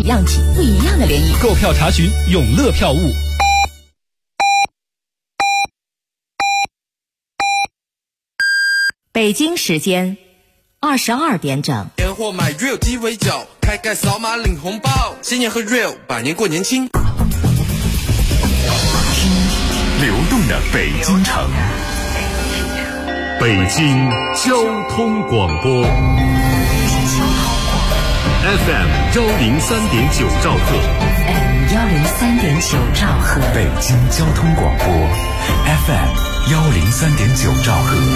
样起不一样的涟漪。 购票查询永乐票务。 北京时间22点整。 年货买 Real 鸡尾酒，开盖扫码领红包，新年喝 Real， 百年过年轻。 流动的北京城，北京交通广播 FM 103.9兆赫， 103.9兆赫， 北京交通广播 FM 103.9兆赫。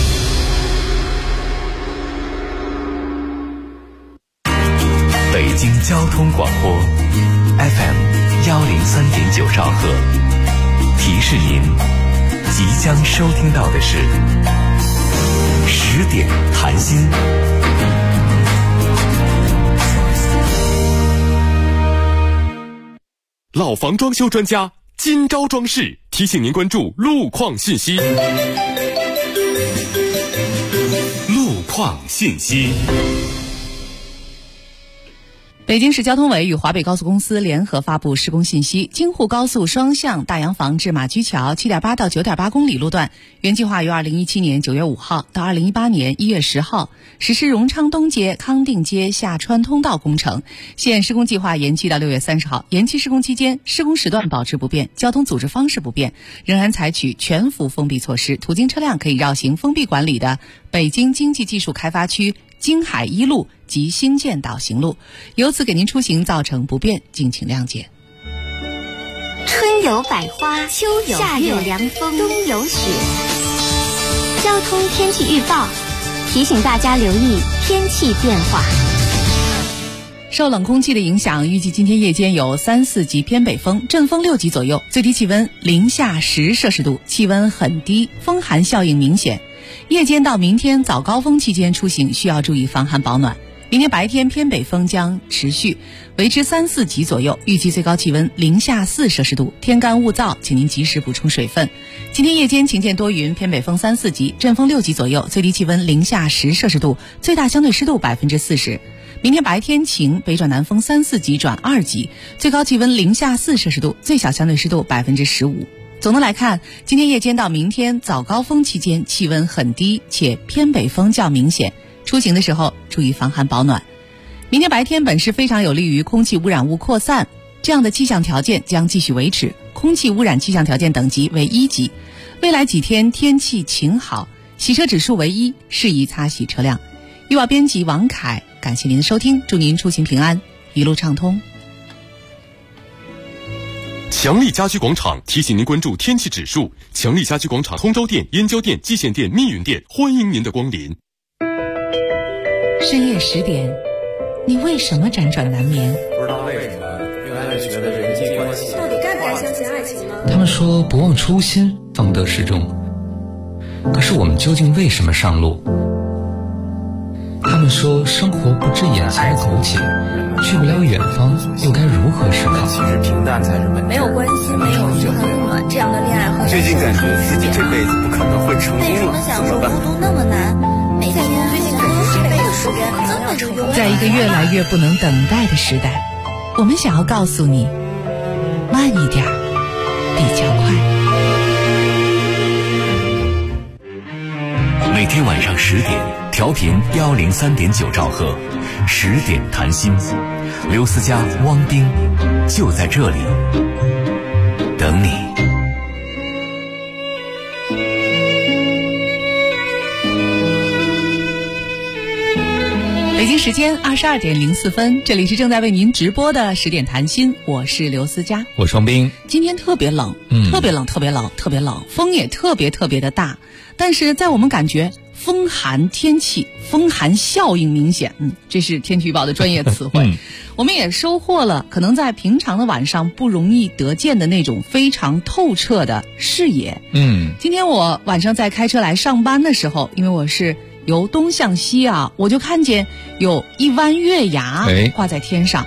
北京交通广播 FM 103.9兆赫，提示您即将收听到的是10点谈心。 老房装修专家今朝装饰提醒您关注路况信息。 路况信息。 北京市交通委与华北高速公司联合发布施工信息：京沪高速双向大洋房至马驹桥 7.8 到 9.8 公里路段，原计划于2017年9月5号到2018年1月10号实施荣昌东街、康定街下穿通道工程，现施工计划延期到6月30号。延期施工期间，施工时段保持不变，交通组织方式不变，仍然采取全幅封闭措施，途经车辆可以绕行封闭管理的北京经济技术开发区京海一路及新建岛行路，由此给您出行造成不便，敬请谅解。 春有百花，秋有夏有凉风，冬有雪。交通天气预报提醒大家留意天气变化。 受冷空气的影响，预计今天夜间有3、4级偏北风，阵风6级左右，最低气温零下10摄氏度，气温很低，风寒效应明显。夜间到明天早高峰期间出行需要注意防寒保暖。明天白天偏北风将持续，维持3、4级左右，预计最高气温零下4摄氏度，天干物燥，请您及时补充水分。今天夜间晴间多云，偏北风3、4级，阵风6级左右，最低气温零下10摄氏度，最大相对湿度40%。明天白天晴，北转南风3、4级转2级，最高气温零下4摄氏度，最小相对湿度15%。总的来看，今天夜间到明天早高峰期间气温很低，且偏北风较明显，出行的时候注意防寒保暖。明天白天本市非常有利于空气污染物扩散，这样的气象条件将继续维持，空气污染气象条件等级为1级。未来几天天气晴好，洗车指数为1，适宜擦洗车辆。预报编辑王凯，感谢您的收听，祝您出行平安，一路畅通。 强力家居广场提醒您关注天气指数。强力家居广场通州店、燕郊店、蓟县店、密云店欢迎您的光临。 深夜10点，你为什么辗转难眠？ 不知道为什么越来越觉得人际关系到底该不该相信爱情呢？ 他们说不忘初心方得始终，可是我们究竟为什么上路？他们说生活不止眼前的苟且，去不了远方，又该如何是好？ 其实平淡才是本质。 没有关系，没有嘘寒问暖，这样的恋爱和最近感觉自己这辈子不可能会成功了， 为什么享受孤独那么难？每天最近感觉这辈子时间这么长。 在一个越来越不能等待的时代，我们想要告诉你，慢一点比较快。 每天晚上10点，调频103.9兆赫，10点谈心，刘思佳、汪丁就在这里等你。 北京时间22点04分，这里是正在为您直播的10点谈心，我是刘思佳， 我双冰。 今天特别冷，特别冷，特别冷，特别冷，风也特别的大。但是在我们感觉风寒天气，风寒效应明显，这是天气预报的专业词汇。我们也收获了可能在平常的晚上不容易得见的那种非常透彻的视野。今天我晚上在开车来上班的时候，因为我是由东向西啊，我就看见有一弯月牙挂在天上，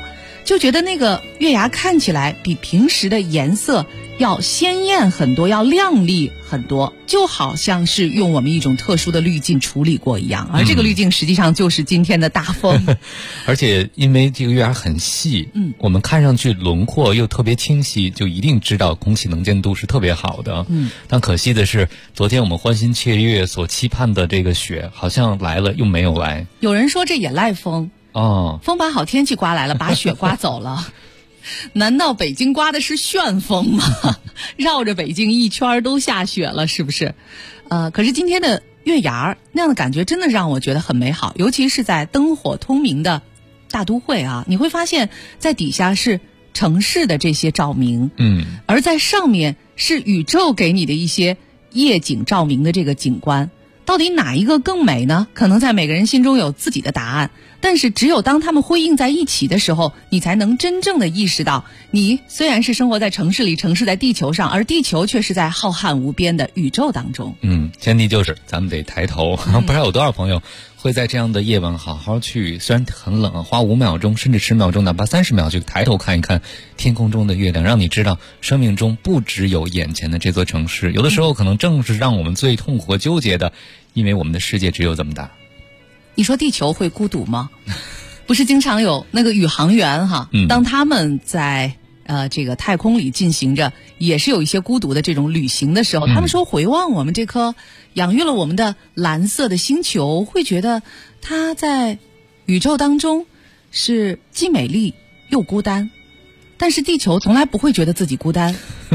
就觉得那个月牙看起来比平时的颜色要鲜艳很多，要亮丽很多，就好像是用我们一种特殊的滤镜处理过一样，而这个滤镜实际上就是今天的大风。 而且因为这个月牙很细，我们看上去轮廓又特别清晰，就一定知道空气能见度是特别好的。但可惜的是，昨天我们欢欣雀跃所期盼的这个雪好像来了又没有来。 有人说这也赖风。风把好天气刮来了，把雪刮走了。难道北京刮的是旋风吗？绕着北京一圈都下雪了，是不是？可是今天的月牙那样的感觉真的让我觉得很美好，尤其是在灯火通明的大都会啊，你会发现在底下是城市的这些照明，而在上面是宇宙给你的一些夜景照明的这个景观。到底哪一个更美呢？可能在每个人心中有自己的答案，但是只有当它们辉映在一起的时候，你才能真正的意识到，你虽然是生活在城市里，城市在地球上，而地球却是在浩瀚无边的宇宙当中。 前提就是咱们得抬头。不知道有多少朋友会在这样的夜晚好好去，虽然很冷，花5秒钟甚至10秒钟，哪怕30秒去抬头看一看天空中的月亮，让你知道生命中不只有眼前的这座城市，有的时候可能正是让我们最痛苦和纠结的，因为我们的世界只有这么大。 你说地球会孤独吗？不是经常有那个宇航员当他们在这个太空里进行着也是有一些孤独的这种旅行的时候，他们说回望我们这颗养育了我们的蓝色的星球，会觉得它在宇宙当中是既美丽又孤单，但是地球从来不会觉得自己孤单。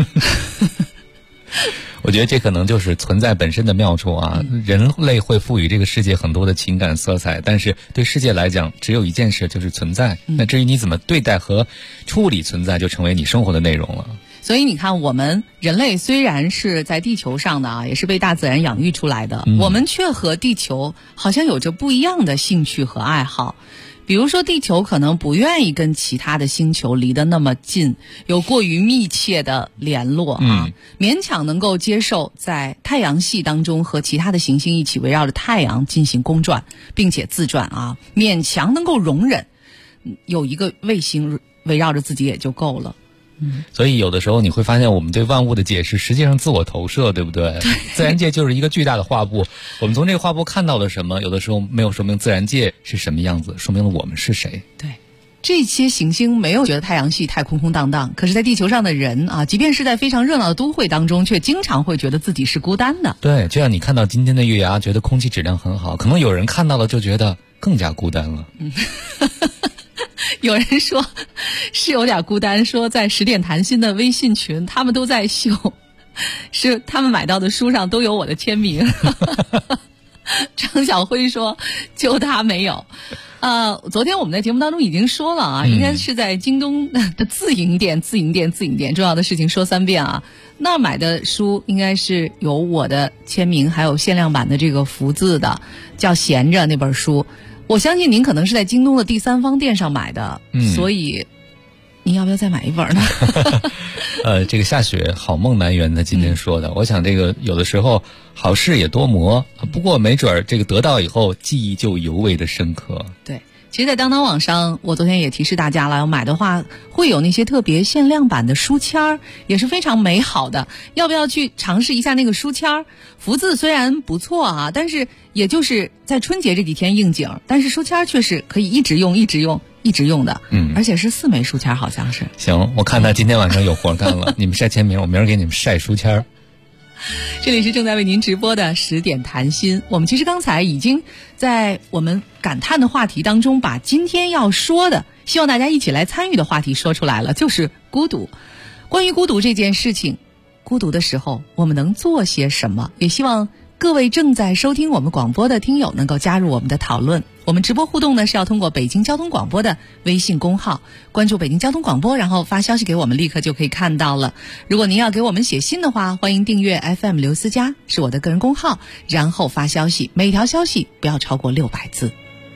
我觉得这可能就是存在本身的妙处啊！人类会赋予这个世界很多的情感色彩，但是对世界来讲，只有一件事，就是存在。那至于你怎么对待和处理存在，就成为你生活的内容了。 所以你看，我们人类虽然是在地球上的啊，也是被大自然养育出来的，我们却和地球好像有着不一样的兴趣和爱好。比如说地球可能不愿意跟其他的星球离得那么近，有过于密切的联络勉强能够接受在太阳系当中和其他的行星一起围绕着太阳进行公转并且自转勉强能够容忍有一个卫星围绕着自己也就够了。 所以有的时候你会发现我们对万物的解释实际上自我投射，对不对？自然界就是一个巨大的画布，我们从这个画布看到了什么，有的时候没有说明自然界是什么样子，说明了我们是谁。 对，这些行星没有觉得太阳系太空空荡荡，可是在地球上的人即便是在非常热闹的都会当中，却经常会觉得自己是孤单的。 对，就像你看到今天的月牙觉得空气质量很好，可能有人看到了就觉得更加孤单了。 有人说是有点孤单，说在10点谈心的微信群他们都在秀，是他们买到的书上都有我的签名。张小辉说就他没有。昨天我们在节目当中已经说了应该是在京东的自营店，重要的事情说3遍那买的书应该是有我的签名，还有限量版的这个福字的，叫闲着那本书。我相信您可能是在京东的第三方店上买的，所以您要不要再买一本呢？ 这个下雪好梦难圆的今天说的，我想这个有的时候好事也多磨，不过没准儿这个得到以后记忆就尤为的深刻。 对，其实在当当网上我昨天也提示大家了，要买的话会有那些特别限量版的书签儿，也是非常美好的，要不要去尝试一下那个书签儿？福字虽然不错但是也就是在春节这几天应景，但是书签儿却是可以一直用的，而且是4枚书签，好像是。 行，我看他今天晚上有活干了，你们晒签名，我明儿给你们晒书签。 这里是正在为您直播的10点谈心，我们其实刚才已经在我们感叹的话题当中，把今天要说的，希望大家一起来参与的话题说出来了，就是孤独。关于孤独这件事情，孤独的时候我们能做些什么？也希望各位正在收听我们广播的听友能够加入我们的讨论。我们直播互动呢是要通过北京交通广播的微信公号，关注北京交通广播，然后发消息给我们，立刻就可以看到了。如果您要给我们写信的话，欢迎订阅 FM 刘思佳，是我的个人公号，然后发消息，每条消息不要超过600字。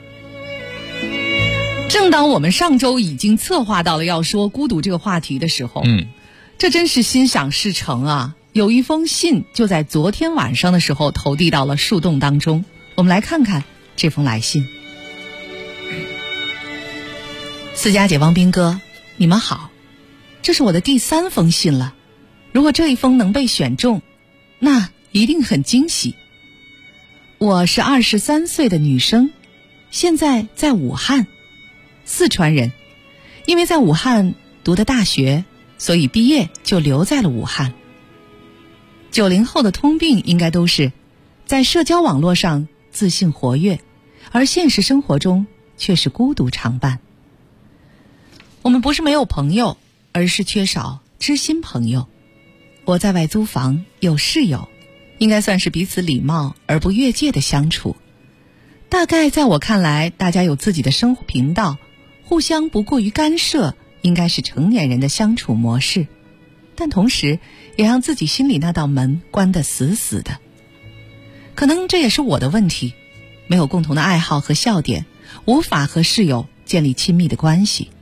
正当我们上周已经策划到了要说孤独这个话题的时候，这真是心想事成有一封信就在昨天晚上的时候投递到了树洞当中，我们来看看这封来信。思佳姐，汪斌哥， 你们好，这是我的第3封信了。如果这一封能被选中，那一定很惊喜。我是23岁的女生，现在在武汉，四川人。因为在武汉读的大学，所以毕业就留在了武汉。90后的通病应该都是在社交网络上自信活跃，而现实生活中却是孤独常伴。我们不是没有朋友，而是缺少知心朋友。我在外租房，有室友，应该算是彼此礼貌而不越界的相处。大概在我看来，大家有自己的生活频道，互相不过于干涉，应该是成年人的相处模式。但同时也让自己心里那道门关得死死的。可能这也是我的问题，没有共同的爱好和笑点，无法和室友建立亲密的关系。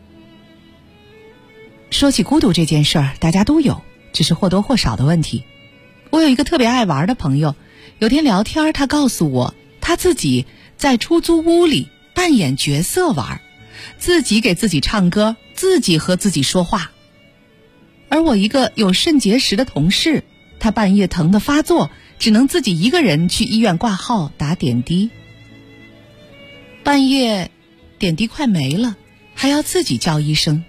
说起孤独这件事儿，大家都有，只是或多或少的问题。我有一个特别爱玩的朋友，有天聊天，他告诉我他自己在出租屋里扮演角色玩，自己给自己唱歌，自己和自己说话。而我一个有肾结石的同事，他半夜疼得发作，只能自己一个人去医院挂号打点滴。半夜点滴快没了，还要自己叫医生。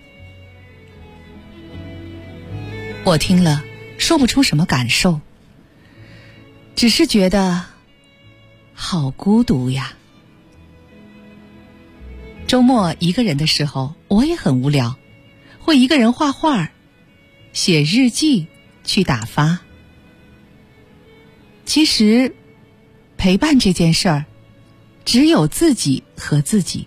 我听了说不出什么感受，只是觉得好孤独呀。周末一个人的时候，我也很无聊，会一个人画画，写日记，去打发。其实陪伴这件事儿，只有自己和自己。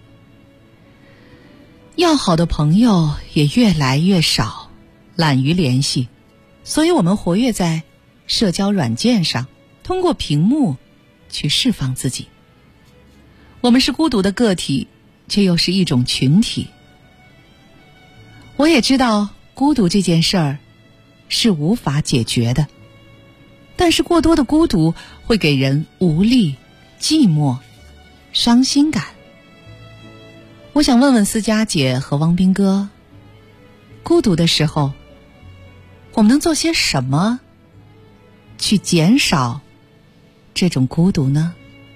要好的朋友也越来越少，懒于联系，所以我们活跃在社交软件上，通过屏幕去释放自己。我们是孤独的个体，却又是一种群体。我也知道孤独这件事儿是无法解决的，但是过多的孤独会给人无力、寂寞、伤心感。我想问问思佳姐和汪斌哥，孤独的时候，我们能做些什么去减少这种孤独呢？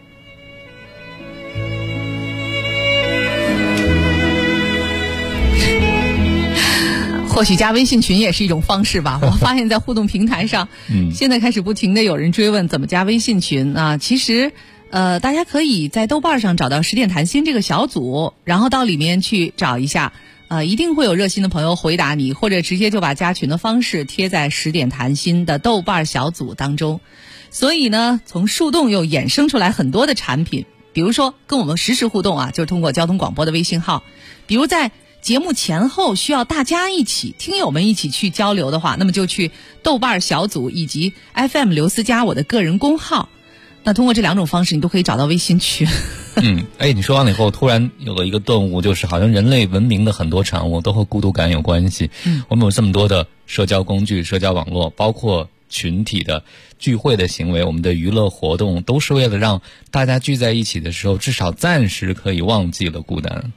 或许加微信群也是一种方式吧。我发现在互动平台上，现在开始不停的有人追问怎么加微信群啊。其实大家可以在豆瓣上找到10点谈心这个小组，然后到里面去找一下，一定会有热心的朋友回答你，或者直接就把加群的方式贴在10点谈心的豆瓣小组当中。所以呢，从树洞又衍生出来很多的产品，比如说跟我们实时互动啊，就是通过交通广播的微信号，比如在节目前后需要大家一起听友们一起去交流的话，那么就去豆瓣小组以及 FM 刘思佳我的个人公号，那通过这2种方式你都可以找到微信群。 你说完了以后突然有了一个顿悟，就是好像人类文明的很多产物都和孤独感有关系。我们有这么多的社交工具、社交网络，包括群体的聚会的行为，我们的娱乐活动都是为了让大家聚在一起的时候至少暂时可以忘记了孤单。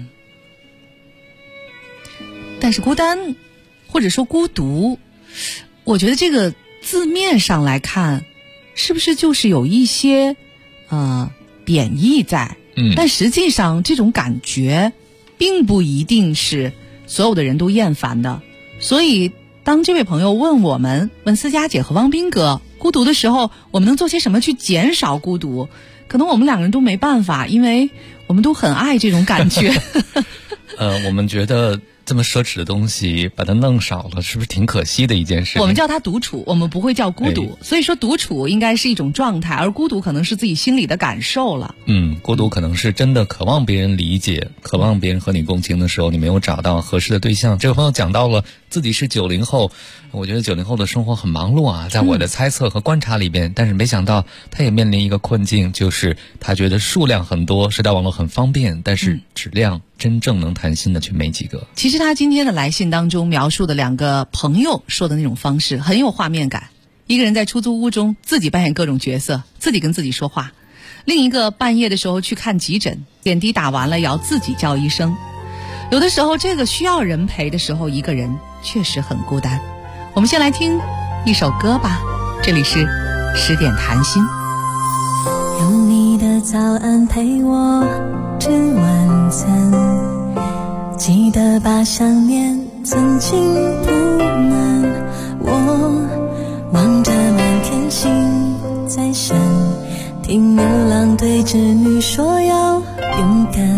但是孤单或者说孤独，我觉得这个字面上来看是不是就是有一些贬义在，但实际上这种感觉并不一定是所有的人都厌烦的。所以当这位朋友问思佳姐和汪斌哥孤独的时候，我们能做些什么去减少孤独，可能我们2个人都没办法，因为我们都很爱这种感觉。 我们觉得这么奢侈的东西把它弄少了，是不是挺可惜的一件事？ 我们叫它独处，我们不会叫孤独。所以说独处应该是一种状态，而孤独可能是自己心里的感受了。 孤独可能是真的渴望别人理解，渴望别人和你共情的时候，你没有找到合适的对象。这位朋友讲到了自己是90后，我觉得90后的生活很忙碌啊，在我的猜测和观察里边，但是没想到他也面临一个困境，就是他觉得数量很多，社交网络很方便，但是质量真正能谈心的却没几个。 其实他今天的来信当中描述的2个朋友说的那种方式很有画面感，一个人在出租屋中自己扮演各种角色，自己跟自己说话，另一个半夜的时候去看急诊，点滴打完了也要自己叫医生。 有的时候这个需要人陪的时候，一个人确实很孤单。我们先来听一首歌吧，这里是10点谈心。 有你的早安陪我吃晚餐，记得把想念曾经铺满。我望着满天星在闪，听牛郎对织女说要勇敢，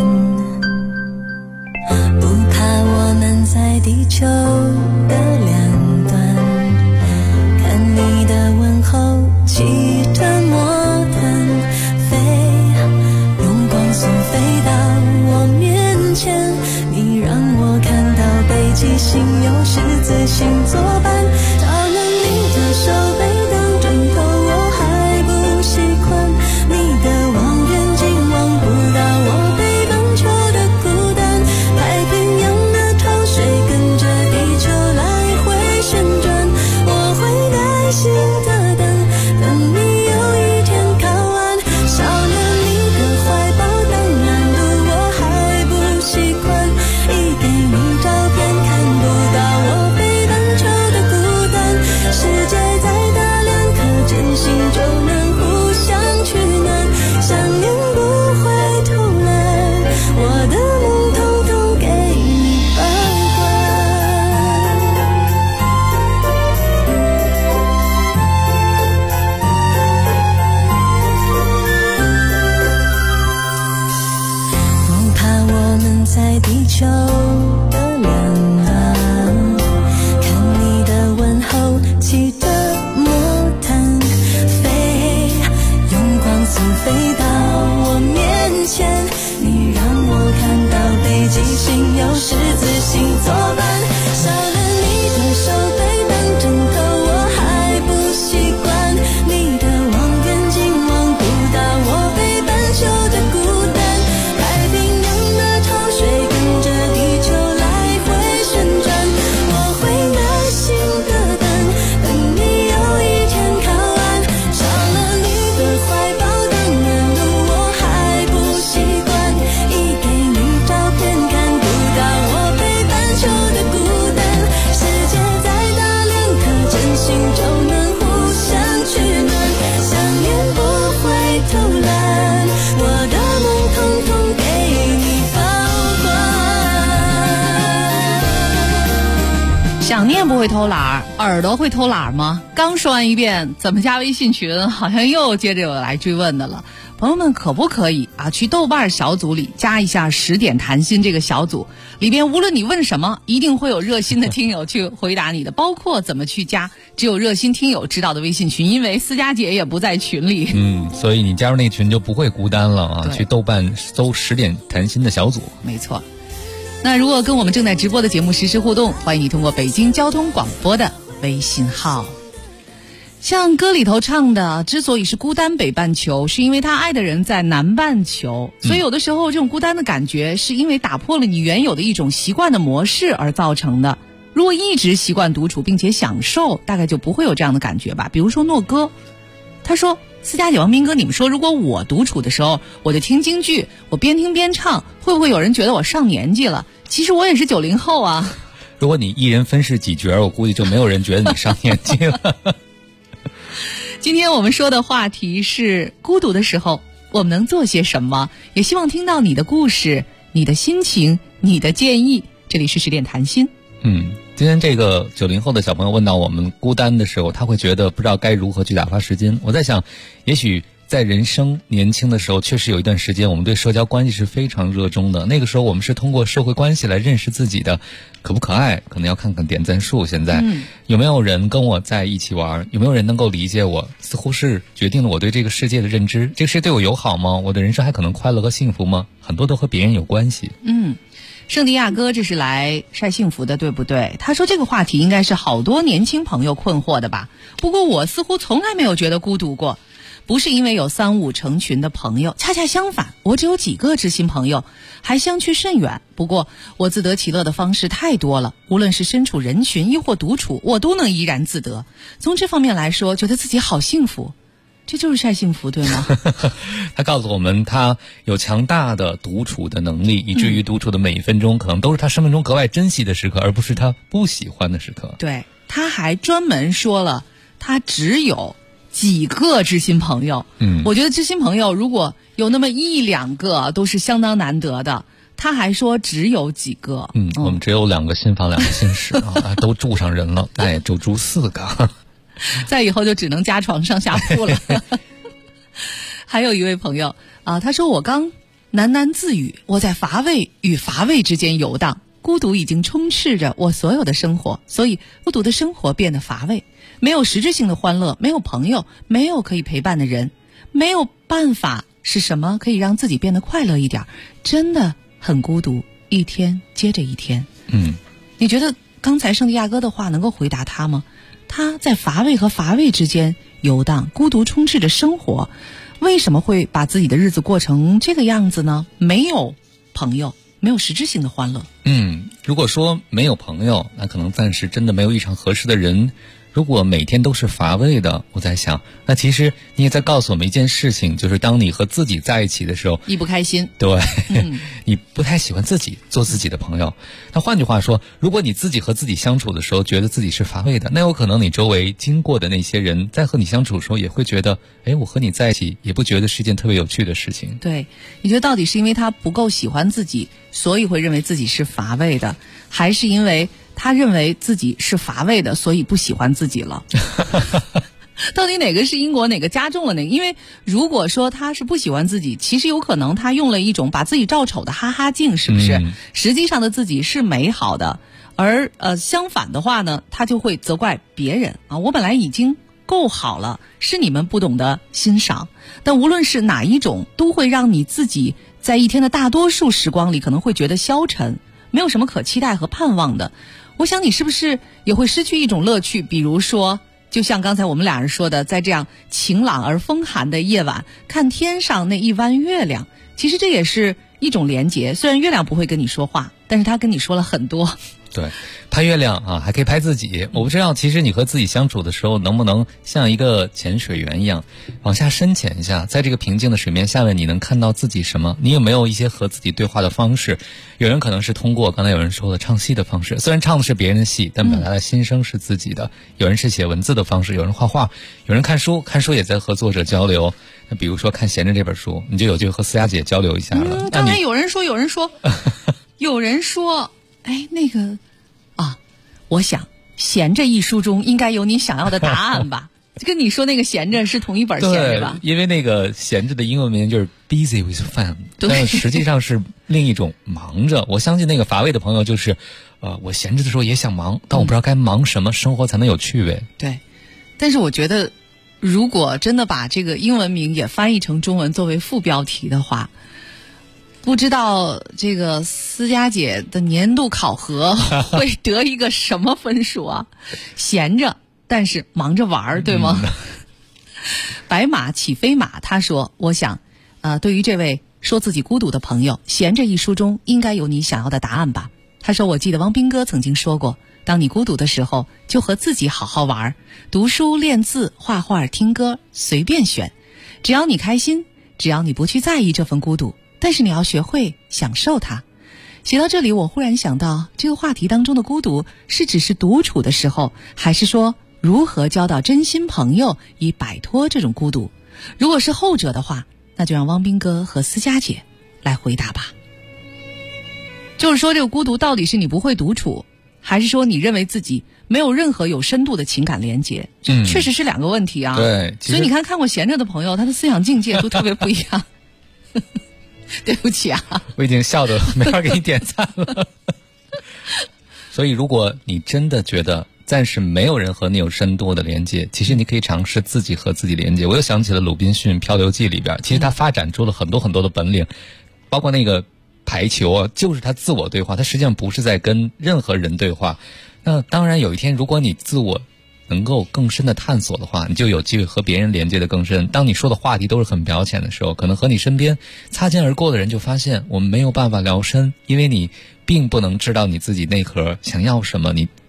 不怕我们在地球的两端，看你的问候骑着魔毯飞，用光速飞到我面前，你让我看到北极星有十字星作伴，到了你的手背当枕头我还不习惯，你的望远镜望不到我北半球的孤单，太平洋的潮水跟着地球来回旋转，我会耐心的等，等你有一天靠岸，少了你的怀抱当然路我还不习惯，一给你照片看不到我北半球的孤单，世界再大两颗真心就能互相取暖，想念不会偷懒，我的梦统统给你保管。不怕我们在地球的两端，看你的问候骑着魔毯飞，用光速飞到我面前，你让我看到北极星有十字星作伴，少了你的手背当枕头我还不习惯，你的望远镜望不到我北半球的孤单，太平洋的潮水跟着地球来回旋转，我会耐心的等，等你有一天靠岸，少了你的怀抱当然路我还不习惯，一给你照片看不到我北半球的孤单，世界再大两颗真心就能互相取暖，想念不会偷懒，我的梦统统给你保管。 想念不会偷懒，耳朵会偷懒吗？刚说完一遍怎么加微信群，好像又接着有来追问的了。朋友们可不可以去豆瓣小组里加一下10点谈心这个小组，里边无论你问什么，一定会有热心的听友去回答你的，包括怎么去加只有热心听友知道的微信群，因为思佳姐也不在群里。 所以你加入那群就不会孤单了啊！去豆瓣搜10点谈心的小组。 没错。那如果跟我们正在直播的节目实时互动，欢迎你通过北京交通广播的微信号。像歌里头唱的，之所以是孤单北半球，是因为他爱的人在南半球，所以有的时候这种孤单的感觉是因为打破了你原有的一种习惯的模式而造成的。如果一直习惯独处并且享受，大概就不会有这样的感觉吧。比如说诺哥，他说思佳姐、王斌哥，你们说如果我独处的时候我就听京剧，我边听边唱，会不会有人觉得我上年纪了？其实我也是90后啊。 如果你一人分饰几角，我估计就没有人觉得你上年纪了。 今天我们说的话题是孤独的时候我们能做些什么，也希望听到你的故事、你的心情、你的建议。这里是10点谈心。 今天这个90后的小朋友问到我们孤单的时候，他会觉得不知道该如何去打发时间。我在想，也许在人生年轻的时候，确实有一段时间我们对社交关系是非常热衷的，那个时候我们是通过社会关系来认识自己的，可不可爱可能要看看点赞数。现在有没有人跟我在一起玩，有没有人能够理解我，似乎是决定了我对这个世界的认知。这个世界对我友好吗？我的人生还可能快乐和幸福吗？很多都和别人有关系。 圣地亚哥这是来晒幸福的，对不对？他说这个话题应该是好多年轻朋友困惑的吧。不过我似乎从来没有觉得孤独过，不是因为有3、5成群的朋友，恰恰相反，我只有几个知心朋友，还相去甚远。不过我自得其乐的方式太多了，无论是身处人群亦或独处，我都能怡然自得。从这方面来说，觉得自己好幸福。 这就是晒幸福，对吗？ 他告诉我们，他有强大的独处的能力，以至于独处的每一分钟可能都是他生命中格外珍惜的时刻，而不是他不喜欢的时刻。 对，他还专门说了，他只有几个知心朋友。我觉得知心朋友如果有那么1、2个都是相当难得的。他还说只有几个。 我们只有2个新房2个新室啊，都住上人了，那也就住4个。 再以后就只能加床上下铺了。还有一位朋友啊，他说我刚喃喃自语，我在乏味与乏味之间游荡，孤独已经充斥着我所有的生活，所以孤独的生活变得乏味，没有实质性的欢乐，没有朋友，没有可以陪伴的人，没有办法是什么可以让自己变得快乐一点，真的很孤独，一天接着一天。你觉得刚才圣地亚哥的话能够回答他吗？他在乏味和乏味之间游荡，孤独充斥着生活，为什么会把自己的日子过成这个样子呢？没有朋友，没有实质性的欢乐。 如果说没有朋友，那可能暂时真的没有一场合适的人。如果每天都是乏味的，我在想，那其实你也在告诉我们一件事情，就是当你和自己在一起的时候， 你不开心。 对，你不太喜欢自己，做自己的朋友。那换句话说，如果你自己和自己相处的时候觉得自己是乏味的，那有可能你周围经过的那些人在和你相处的时候也会觉得，我和你在一起也不觉得是一件特别有趣的事情。 对，你觉得到底是因为他不够喜欢自己，所以会认为自己是乏味的，还是因为他认为自己是乏味的，所以不喜欢自己了？到底哪个是因果，哪个加重了哪个？因为如果说他是不喜欢自己，其实有可能他用了一种把自己照丑的哈哈镜，是不是？实际上的自己是美好的，而相反的话呢，他就会责怪别人啊，我本来已经够好了，是你们不懂得欣赏。但无论是哪一种，都会让你自己在一天的大多数时光里可能会觉得消沉，没有什么可期待和盼望的。我想你是不是也会失去一种乐趣，比如说就像刚才我们俩人说的，在这样晴朗而风寒的夜晚，看天上那一弯月亮，其实这也是一种连结。虽然月亮不会跟你说话，但是它跟你说了很多。 对，拍月亮啊，还可以拍自己。我不知道其实你和自己相处的时候能不能像一个潜水员一样往下深潜一下，在这个平静的水面下面你能看到自己什么？你有没有一些和自己对话的方式？有人可能是通过刚才有人说的唱戏的方式，虽然唱的是别人的戏，但表达的心声是自己的。有人是写文字的方式，有人画画，有人看书，看书也在和作者交流。那比如说看闲着这本书，你就有机会和思佳姐交流一下了。 刚才有人说有人说那个啊，我想闲着一书中应该有你想要的答案吧。跟你说那个闲着是同一本闲着吧？ 因为那个闲着的英文名就是 busy with fun， 但实际上是另一种忙着。我相信那个乏味的朋友就是我闲着的时候也想忙，但我不知道该忙什么，生活才能有趣味。 对，但是我觉得如果真的把这个英文名也翻译成中文作为副标题的话，不知道这个思佳姐的年度考核会得一个什么分数啊？闲着但是忙着玩，对吗？白马起飞马他说，我想对于这位说自己孤独的朋友，闲着一书中应该有你想要的答案吧。他说，我记得汪斌哥曾经说过，当你孤独的时候，就和自己好好玩，读书练字画画听歌随便选，只要你开心，只要你不去在意这份孤独，但是你要学会享受它。写到这里，我忽然想到，这个话题当中的孤独是只是独处的时候，还是说如何交到真心朋友以摆脱这种孤独？如果是后者的话，那就让汪斌哥和思佳姐来回答吧。就是说，这个孤独到底是你不会独处，还是说你认为自己没有任何有深度的情感连接？这确实是两个问题啊。 对， 所以你看过闲着的朋友，他的思想境界都特别不一样。对不起啊， 我已经笑得没法给你点赞了。所以如果你真的觉得暂时没有人和你有深度的连接，其实你可以尝试自己和自己连接。我又想起了鲁滨逊漂流记里边，其实他发展出了很多很多的本领，包括那个排球啊，就是他自我对话，他实际上不是在跟任何人对话。那当然有一天如果你自我能够更深的探索的话，你就有机会和别人连接的更深。当你说的话题都是很表浅的时候，可能和你身边擦肩而过的人就发现我们没有办法聊深，因为你并不能知道你自己内核想要什么，你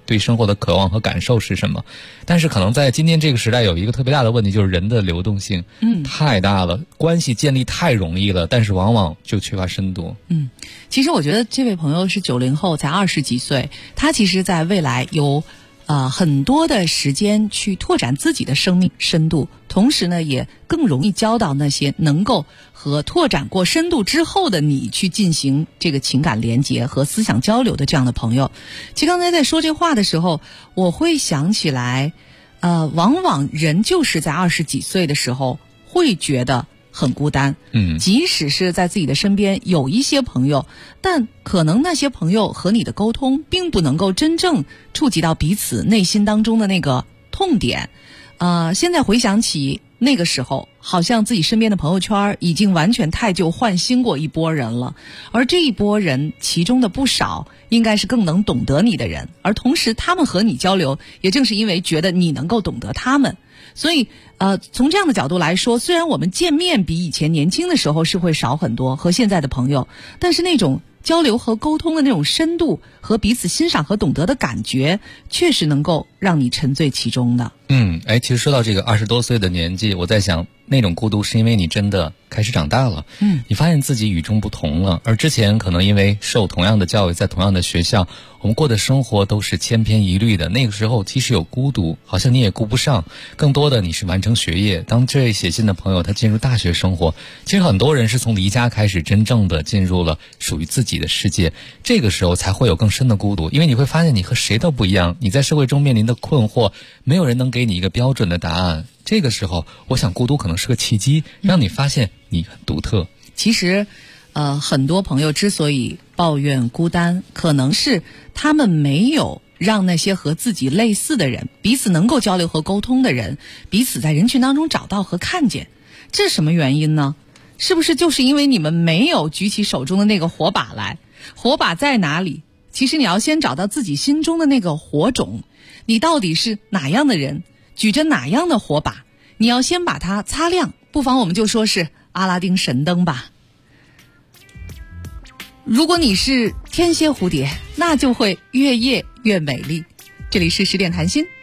对生活的渴望和感受是什么。但是可能在今天这个时代有一个特别大的问题，就是人的流动性太大了，关系建立太容易了，但是往往就缺乏深度。 其实我觉得这位朋友是90后，才20几岁，他其实在未来有很多的时间去拓展自己的生命深度，同时呢也更容易交到那些能够和拓展过深度之后的你去进行这个情感连结和思想交流的这样的朋友。其实刚才在说这话的时候，我会想起来往往人就是在20几岁的时候会觉得很孤单，即使是在自己的身边有一些朋友，但可能那些朋友和你的沟通并不能够真正触及到彼此内心当中的那个痛点。现在回想起那个时候，好像自己身边的朋友圈已经完全太旧换新过一波人了，而这一波人其中的不少应该是更能懂得你的人，而同时他们和你交流也正是因为觉得你能够懂得他们。所以从这样的角度来说，虽然我们见面比以前年轻的时候是会少很多和现在的朋友，但是那种交流和沟通的那种深度和彼此欣赏和懂得的感觉，确实能够让你沉醉其中的。 其实说到这个20多岁的年纪，我在想那种孤独是因为你真的开始长大了，你发现自己与众不同了，而之前可能因为受同样的教育，在同样的学校，我们过的生活都是千篇一律的，那个时候即使有孤独，好像你也顾不上，更多的你是完成学业。当这位写信的朋友他进入大学生活，其实很多人是从离家开始真正的进入了属于自己的世界，这个时候才会有更深的孤独，因为你会发现你和谁都不一样，你在社会中面临的困惑，没有人能给你一个标准的答案。这个时候我想孤独可能是个契机，让你发现你很独特。 其实很多朋友之所以抱怨孤单，可能是他们没有让那些和自己类似的人，彼此能够交流和沟通的人，彼此在人群当中找到和看见。这是什么原因呢？是不是就是因为你们没有举起手中的那个火把来？火把在哪里？其实你要先找到自己心中的那个火种，你到底是哪样的人，举着哪样的火把，你要先把它擦亮。不妨我们就说是阿拉丁神灯吧。如果你是天蝎蝴蝶，那就会越夜越美丽。这里是10点谈心。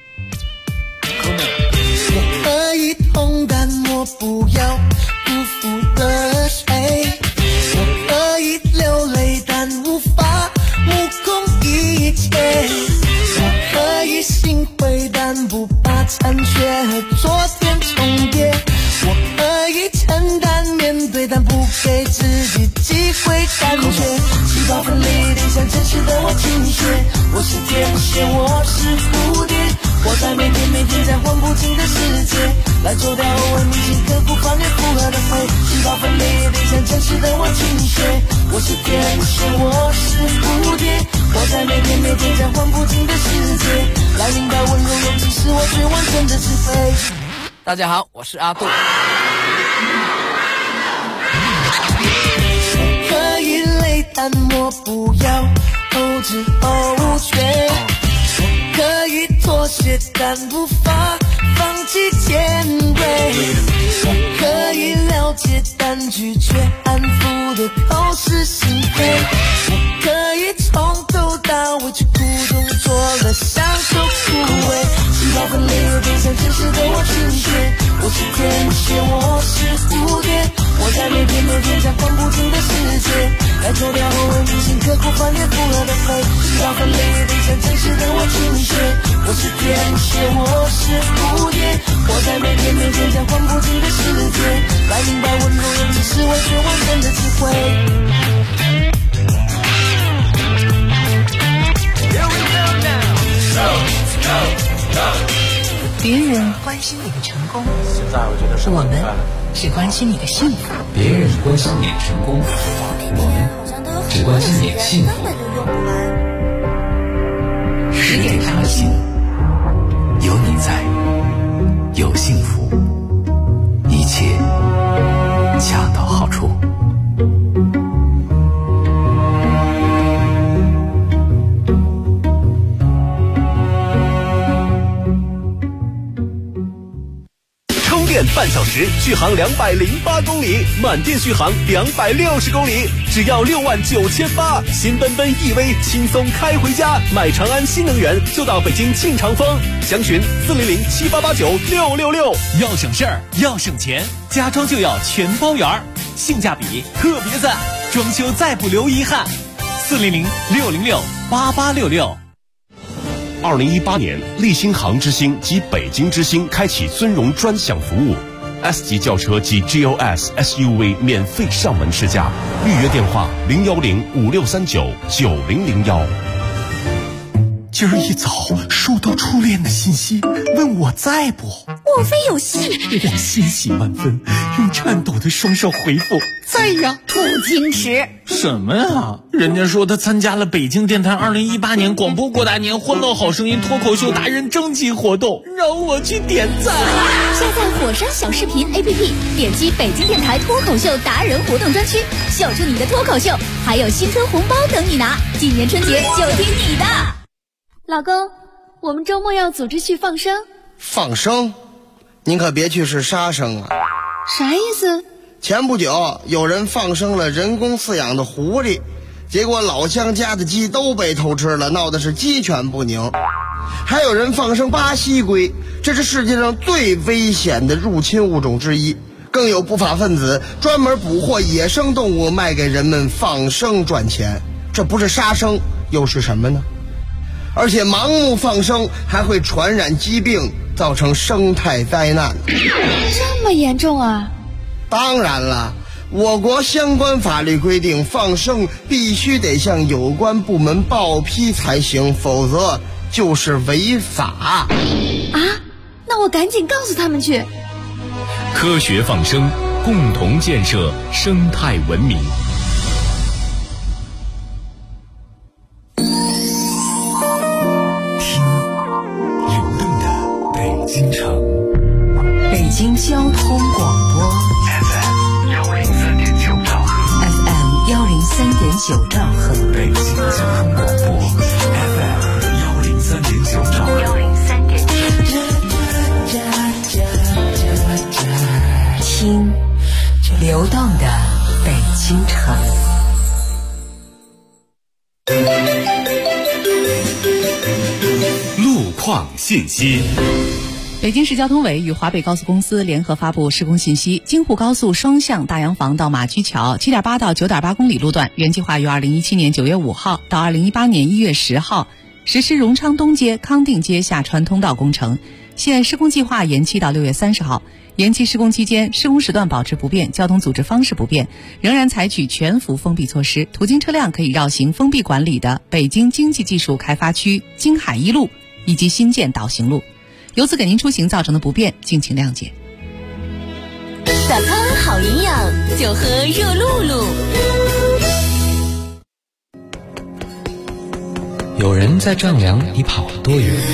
我可以痛，但我不要辜负了谁。我可以流泪，但无法目空一切。我可以心灰，但不把残缺和昨天重叠。我可以承担面对，但不给自己机会感觉。细胞分离，理想真实的我倾斜。我是天蝎，我是蝴蝶，我在每天在换不尽的世界，来做掉偶尔迷信刻骨翻脸复合的灰。细胞分离，理想真实的我倾斜。我是天蝎，我是蝴蝶，我在每天在换不尽的世界，来明白温柔勇气是我最完整的智慧。 大家好，我是阿杜。 我可以累，但我不要后知后觉。我可以妥协，但无法放弃尖锐。我可以了解，但拒绝安抚的口是心非。我可以从头到尾去孤独做了享受枯萎。细胞分裂变成真实的我倾斜。我是天蝎，我是蝴蝶，我在每天在换不尽的世界，来做掉后为迷信刻骨翻脸复合的灰。细胞分裂变成真实的我倾斜。我是天蝎，我是蝴蝶，我在每天在换不尽的世界，来明白温柔勇气是我最完整的智慧。 别人关心你的成功，我们只关心你的幸福。 别人关心你的成功，我们只关心你的幸福。 10点谈心，有你在，有幸福，一切恰到好处。 充电半小时，续航208公里，满电续航260公里，只要69800，新奔奔 EV 轻松开回家。买长安新能源就到北京庆长丰，详询40078896666。 要省事儿，要省钱，家装就要全包圆儿，性价比特别赞，装修再不留遗憾。400-606-8866。 2018年，立新航之星及北京之星开启尊荣专享服务。S 级轿车及 GLS SUV 免费上门试驾，预约电话01056399001。 今儿一早收到初恋的信息，问我在不？ 莫非有戏？ 我欣喜万分，用颤抖的双手回复在呀。 不矜持什么呀？人家说他参加了北京电台2018年广播过大年欢乐好声音脱口秀达人征集活动，让我去点赞。 下载火山小视频 APP， 点击北京电台脱口秀达人活动专区，秀出你的脱口秀，还有新春红包等你拿。今年春节就听你的。 老公，我们周末要组织去放生。 放生？您可别去是杀生啊！ 啥意思？ 前不久有人放生了人工饲养的狐狸，结果老乡家的鸡都被偷吃了，闹的是鸡犬不宁。还有人放生巴西龟，这是世界上最危险的入侵物种之一。更有不法分子专门捕获野生动物卖给人们放生赚钱，这不是杀生又是什么呢？而且盲目放生还会传染疾病，造成生态灾难。 这么严重啊？ 当然了，我国相关法律规定，放生必须得向有关部门报批才行，否则就是违法。 啊？那我赶紧告诉他们去。 科学放生，共同建设生态文明。 北京交通广播 FM 103.9兆赫 FM 103.9兆赫， 北京交通广播 FM 103.9兆赫听流动的北京城。 路况信息。 北京市交通委与华北高速公司联合发布施工信息：京沪高速双向大洋房到马驹桥 7.8 到 9.8 公里路段，原计划于2017年9月5号到2018年1月10号实施荣昌东街、康定街下穿通道工程，现施工计划延期到6月30号。延期施工期间，施工时段保持不变，交通组织方式不变，仍然采取全幅封闭措施，途经车辆可以绕行封闭管理的北京经济技术开发区京海一路以及新建导行路。由此给您出行造成的不便，敬请谅解。 早餐好营养，就喝热露露。 有人在丈量你跑了多远，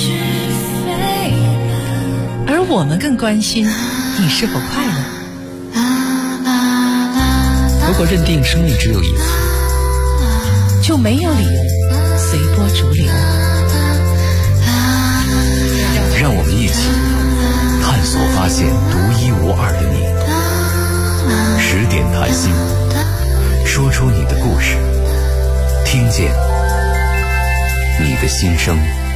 而我们更关心你是否快乐。 如果认定生命只有一次， 就没有理由随波逐流。 让我们一起探索发现独一无二的你。10点谈心，说出你的故事，听见你的心声。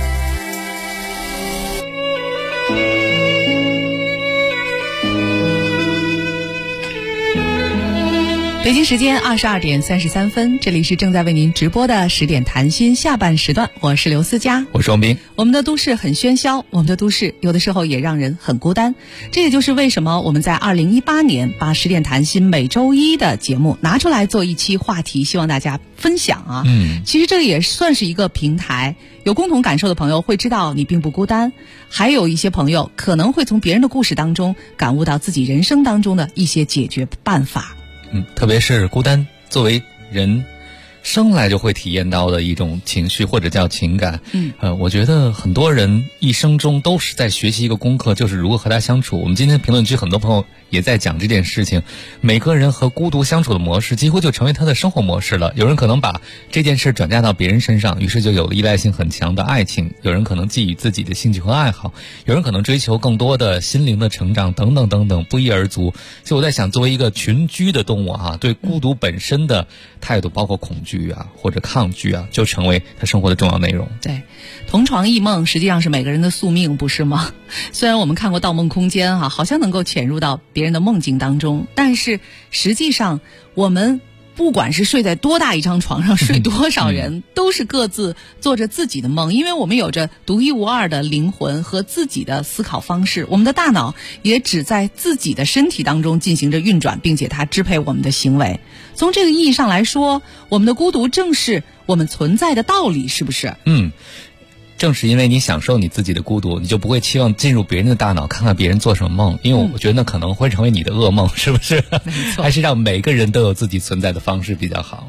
北京时间22点33分，这里是正在为您直播的10点谈心下半时段，我是刘思佳， 我是王斌。 我们的都市很喧嚣，我们的都市有的时候也让人很孤单，这也就是为什么我们在2018年把10点谈心每周一的节目拿出来做一期话题，希望大家分享啊。其实这也算是一个平台，有共同感受的朋友会知道你并不孤单，还有一些朋友可能会从别人的故事当中感悟到自己人生当中的一些解决办法。 特别是孤单，作为人生来就会体验到的一种情绪或者叫情感。我觉得很多人一生中都是在学习一个功课，就是如何和他相处。我们今天评论区很多朋友也在讲这件事情，每个人和孤独相处的模式几乎就成为他的生活模式了。有人可能把这件事转嫁到别人身上，于是就有了依赖性很强的爱情，有人可能寄予自己的兴趣和爱好，有人可能追求更多的心灵的成长，等等等等，不一而足。所以我在想，作为一个群居的动物对孤独本身的态度，包括恐惧或者抗拒就成为他生活的重要内容。 对，同床异梦实际上是每个人的宿命，不是吗？虽然我们看过《盗梦空间》好像能够潜入到别人的梦境当中，但是实际上我们不管是睡在多大一张床上，睡多少人，都是各自做着自己的梦，因为我们有着独一无二的灵魂和自己的思考方式，我们的大脑也只在自己的身体当中进行着运转，并且它支配我们的行为。从这个意义上来说，我们的孤独正是我们存在的道理，是不是？ 正是因为你享受你自己的孤独，你就不会期望进入别人的大脑看看别人做什么梦，因为我觉得那可能会成为你的噩梦，是不是？ 没错， 还是让每个人都有自己存在的方式比较好。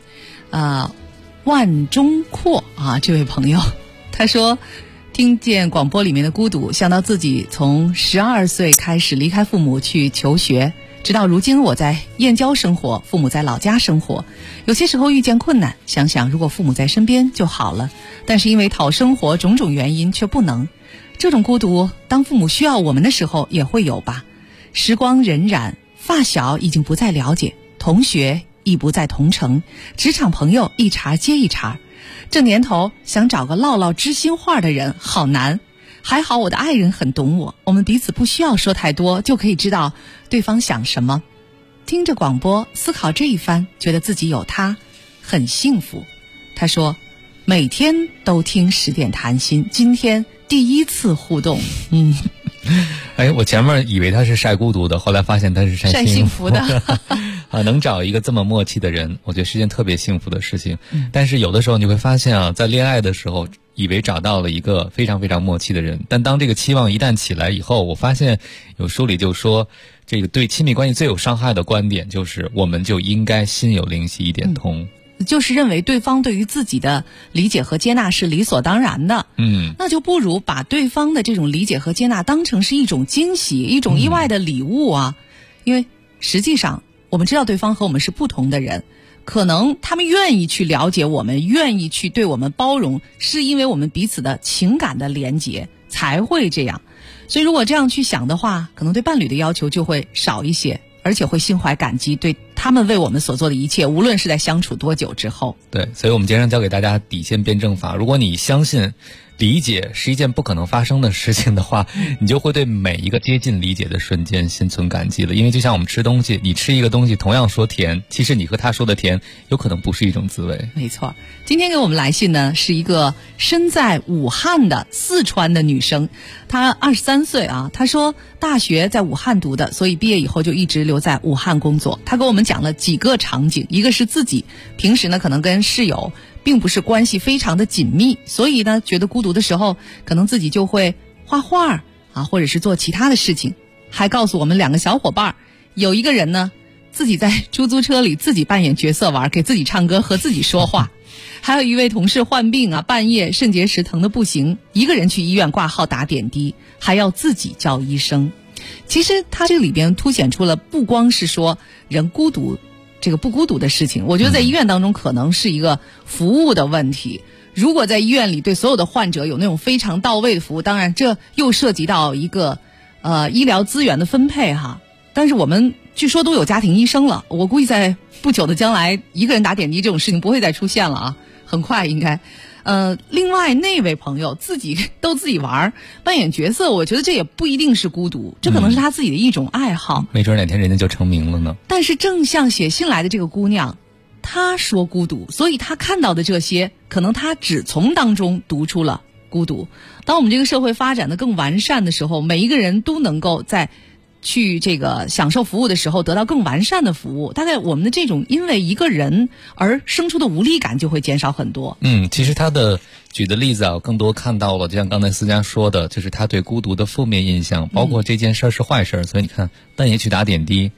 万中阔这位朋友他说，听见广播里面的孤独，想到自己从12岁开始离开父母去求学，直到如今我在燕郊生活，父母在老家生活，有些时候遇见困难，想想如果父母在身边就好了，但是因为讨生活种种原因却不能。这种孤独当父母需要我们的时候也会有吧。时光荏苒，发小已经不再了解，同学亦不在同城，职场朋友一茬接一茬，这年头想找个唠唠知心话的人好难。还好我的爱人很懂我，我们彼此不需要说太多，就可以知道对方想什么。听着广播思考这一番，觉得自己有他很幸福。他说每天都听10点谈心，今天第一次互动。 我前面以为他是晒孤独的，后来发现他是晒幸福的。能找一个这么默契的人，我觉得是件特别幸福的事情。但是有的时候你会发现在恋爱的时候以为找到了一个非常非常默契的人，但当这个期望一旦起来以后，我发现有书里就说，这个对亲密关系最有伤害的观点就是我们就应该心有灵犀一点通。 就是认为对方对于自己的理解和接纳是理所当然的，那就不如把对方的这种理解和接纳当成是一种惊喜，一种意外的礼物因为实际上我们知道对方和我们是不同的人，可能他们愿意去了解我们，愿意去对我们包容，是因为我们彼此的情感的连结才会这样。所以如果这样去想的话，可能对伴侣的要求就会少一些，而且会心怀感激，对他们为我们所做的一切，无论是在相处多久之后。 对，所以我们今天教给大家底线辩证法。如果你相信理解是一件不可能发生的事情的话，你就会对每一个接近理解的瞬间心存感激了。因为就像我们吃东西，你吃一个东西同样说甜，其实你和他说的甜有可能不是一种滋味。 没错，今天给我们来信呢是一个身在武汉的四川的女生，她23岁她说大学在武汉读的，所以毕业以后就一直留在武汉工作。她给我们讲了几个场景，一个是自己平时呢可能跟室友并不是关系非常的紧密，所以呢觉得孤独的时候可能自己就会画画或者是做其他的事情。还告诉我们2个小伙伴，有一个人呢自己在出租车里自己扮演角色玩，给自己唱歌和自己说话。还有一位同事患病半夜肾结石疼得不行，一个人去医院挂号打点滴，还要自己叫医生。其实他这里边凸显出了不光是说人孤独这个不孤独的事情，我觉得在医院当中可能是一个服务的问题。如果在医院里对所有的患者有那种非常到位的服务，当然这又涉及到一个医疗资源的分配但是我们据说都有家庭医生了，我估计在不久的将来一个人打点滴这种事情不会再出现了很快应该。另外那位朋友自己玩扮演角色，我觉得这也不一定是孤独，这可能是他自己的一种爱好， 没准哪天人家就成名了呢。 但是正像写信来的这个姑娘，她说孤独，所以她看到的这些可能她只从当中读出了孤独。当我们这个社会发展的更完善的时候，每一个人都能够在去这个享受服务的时候得到更完善的服务，大概我们的这种因为一个人而生出的无力感就会减少很多。 其实他的举的例子我更多看到了，就像刚才思佳说的，就是他对孤独的负面印象，包括这件事是坏事，所以你看半夜去打点滴，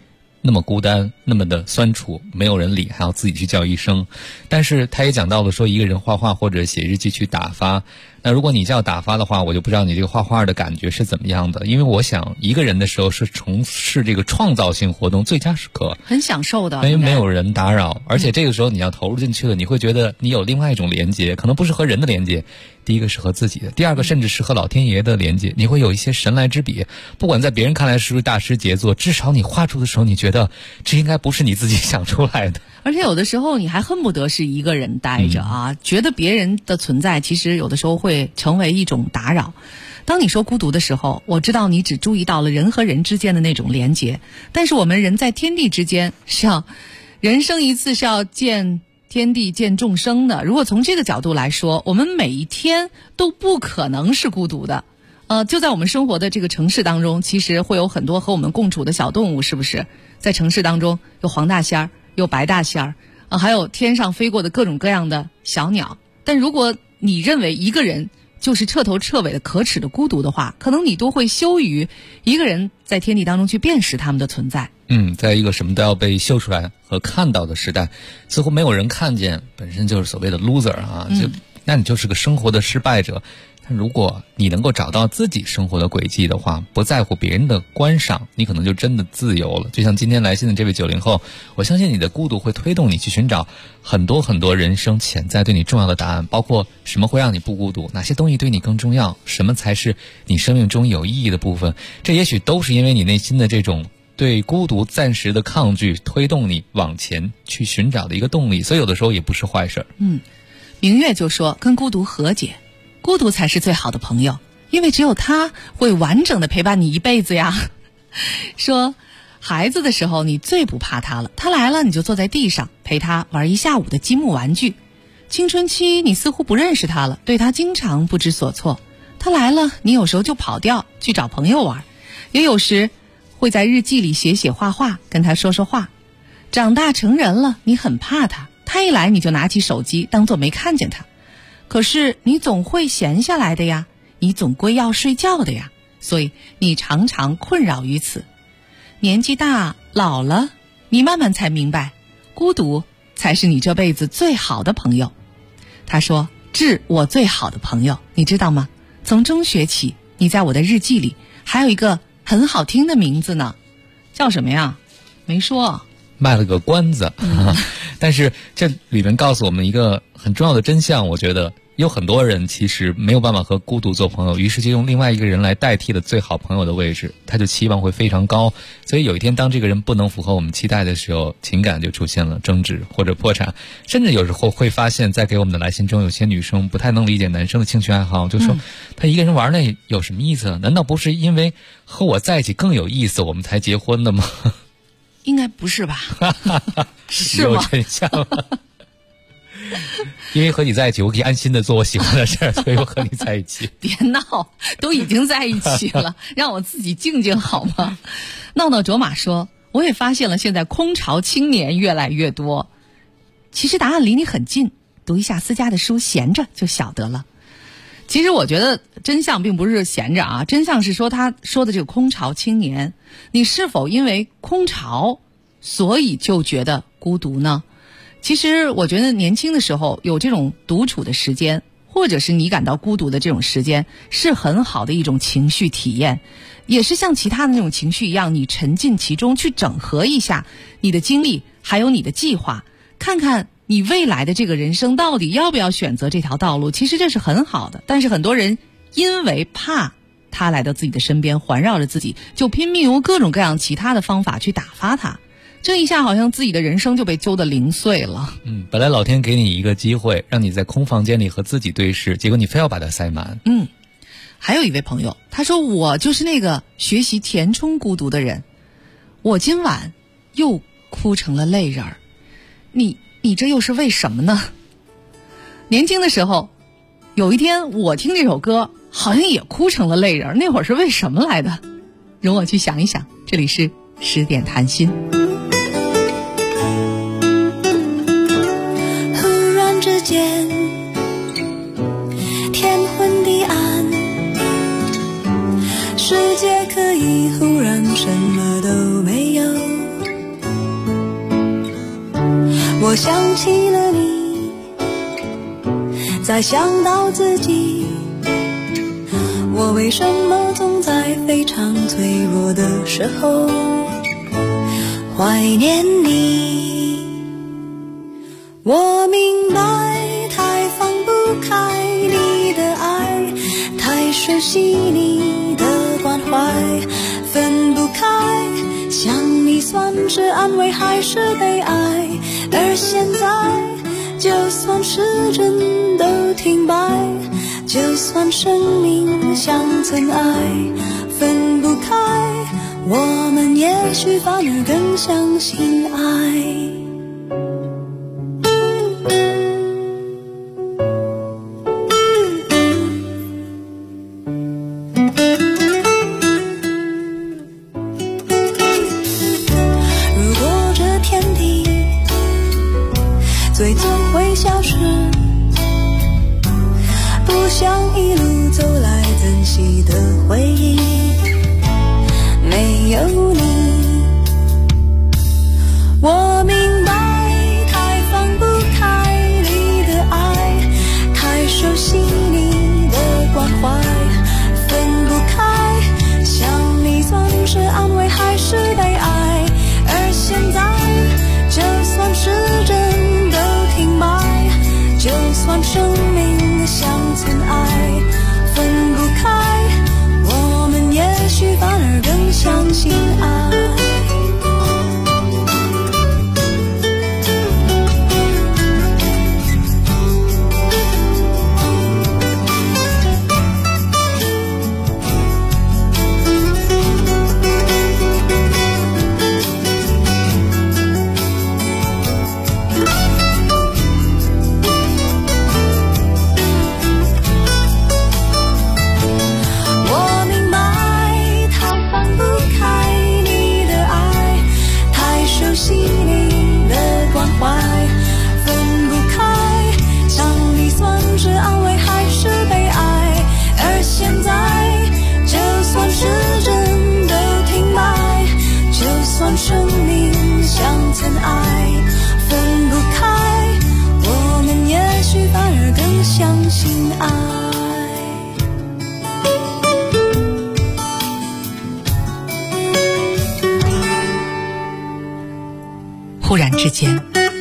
那么孤单，那么的酸楚，没有人理，还要自己去叫一声。但是他也讲到了说，一个人画画或者写日记去打发，那如果你叫打发的话，我就不知道你这个画画的感觉是怎么样的。因为我想一个人的时候是从事这个创造性活动最佳时刻， 很享受的， 因为没有人打扰，而且这个时候你要投入进去了，你会觉得你有另外一种连接，可能不是和人的连接，第一个是和自己的，第二个甚至是和老天爷的连接，你会有一些神来之笔。不管在别人看来是不是大师杰作，至少你画出的时候，你觉得这应该不是你自己想出来的。 而且有的时候你还恨不得是一个人待着啊，觉得别人的存在其实有的时候会成为一种打扰。当你说孤独的时候，我知道你只注意到了人和人之间的那种连结，但是我们人在天地之间是要人生一次是要见天地见众生的。如果从这个角度来说，我们每一天都不可能是孤独的。就在我们生活的这个城市当中，其实会有很多和我们共处的小动物，是不是？在城市当中有黄大仙儿，有白大仙儿，还有天上飞过的各种各样的小鸟。但如果你认为一个人就是彻头彻尾的可耻的孤独的话，可能你都会羞于一个人在天地当中去辨识他们的存在。 在一个什么都要被秀出来和看到的时代，似乎没有人看见本身就是所谓的 loser 啊，那你就是个生活的失败者。但如果你能够找到自己生活的轨迹的话，不在乎别人的观赏，你可能就真的自由了。就像今天来信的这位90后，我相信你的孤独会推动你去寻找很多很多人生潜在对你重要的答案，包括什么会让你不孤独，哪些东西对你更重要，什么才是你生命中有意义的部分。这也许都是因为你内心的这种对孤独暂时的抗拒，推动你往前去寻找的一个动力，所以有的时候也不是坏事。 明月就说跟孤独和解，孤独才是最好的朋友，因为只有他会完整的陪伴你一辈子呀。说孩子的时候你最不怕他了，他来了你就坐在地上陪他玩一下午的积木玩具。青春期你似乎不认识他了，对他经常不知所措，他来了你有时候就跑掉去找朋友玩，也有时会在日记里写写画画跟他说说话。长大成人了你很怕他，他一来你就拿起手机当作没看见他，可是你总会闲下来的呀，你总归要睡觉的呀，所以你常常困扰于此。年纪大老了，你慢慢才明白，孤独才是你这辈子最好的朋友。他说，致我最好的朋友，你知道吗？从中学起，你在我的日记里还有一个很好听的名字呢，叫什么呀？没说， 卖了个关子。但是这里面告诉我们一个很重要的真相，我觉得有很多人其实没有办法和孤独做朋友，于是就用另外一个人来代替了最好朋友的位置，他就期望会非常高，所以有一天当这个人不能符合我们期待的时候，情感就出现了争执或者破产。甚至有时候会发现在给我们的来信中，有些女生不太能理解男生的兴趣爱好，就说他一个人玩那有什么意思？难道不是因为和我在一起更有意思我们才结婚的吗？ 应该不是吧？是吗？ 有真相了。因为和你在一起我可以安心的做我喜欢的事儿，所以我和你在一起。 别闹，都已经在一起了，让我自己静静好吗？闹闹卓玛说，我也发现了现在空巢青年越来越多，其实答案离你很近，读一下思佳的书，闲着就晓得了。其实我觉得真相并不是闲着啊，真相是说他说的这个空巢青年，你是否因为空巢所以就觉得孤独呢？其实我觉得年轻的时候有这种独处的时间，或者是你感到孤独的这种时间，是很好的一种情绪体验，也是像其他的那种情绪一样，你沉浸其中去整合一下你的精力还有你的计划，看看你未来的这个人生到底要不要选择这条道路，其实这是很好的。但是很多人因为怕他来到自己的身边环绕着自己，就拼命用各种各样其他的方法去打发他，这一下好像自己的人生就被揪得零碎了。 本来老天给你一个机会让你在空房间里和自己对视，结果你非要把它塞满。 还有一位朋友他说，我就是那个学习填充孤独的人，我今晚又哭成了泪人儿，你这又是为什么呢？年轻的时候有一天我听这首歌好像也哭成了泪人，那会儿是为什么来的？容我去想一想。这里是10点谈心。 忽然之间天昏地暗，世界可以忽然什么都没有， 想起了你，再想到自己，我为什么总在非常脆弱的时候怀念你？我明白太放不开你的爱，太熟悉你的关怀，分不开想你算是安慰还是悲哀，而现在就算时针都停摆，就算生命像尘埃，分不开我们也许反而更相信爱。最终会消失，不想一路走来珍惜的回忆没有你。我明白太放不开你的爱，太熟悉你的关怀，分不开想你算是安慰还是悲哀，而现在就算时针就算生命像尘埃，分不开我们也许反而更相信爱。生命像尘埃，分不开我们也许反而更相信爱。 忽然之间，